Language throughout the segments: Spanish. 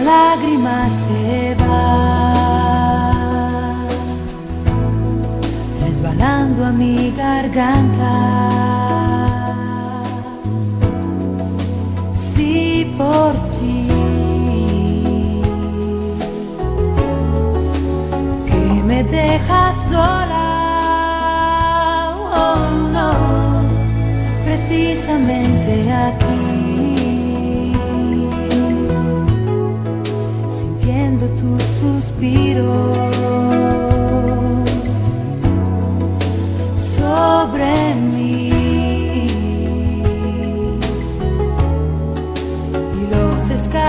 lágrima se va resbalando a mi garganta. Si por ti que me dejas sola, oh no, precisamente aquí, sintiendo tus suspiros sobre mí y los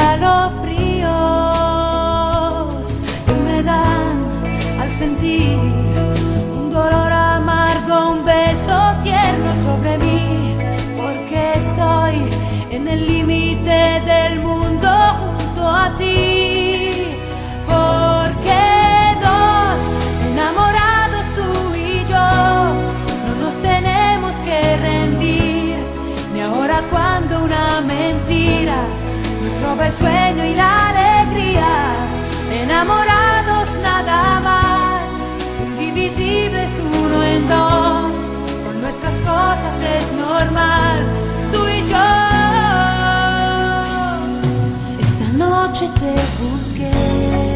escalofríos que me dan al sentir un dolor amargo, un beso tierno sobre mí, porque estoy en el límite del mundo junto a ti. Porque dos enamorados, tú y yo, no nos tenemos que rendir, ni ahora cuando una mentira nos roba el sueño y la alegría. Enamorados nada más, indivisibles uno en dos, con nuestras cosas es normal, tú y yo. Esta noche te busqué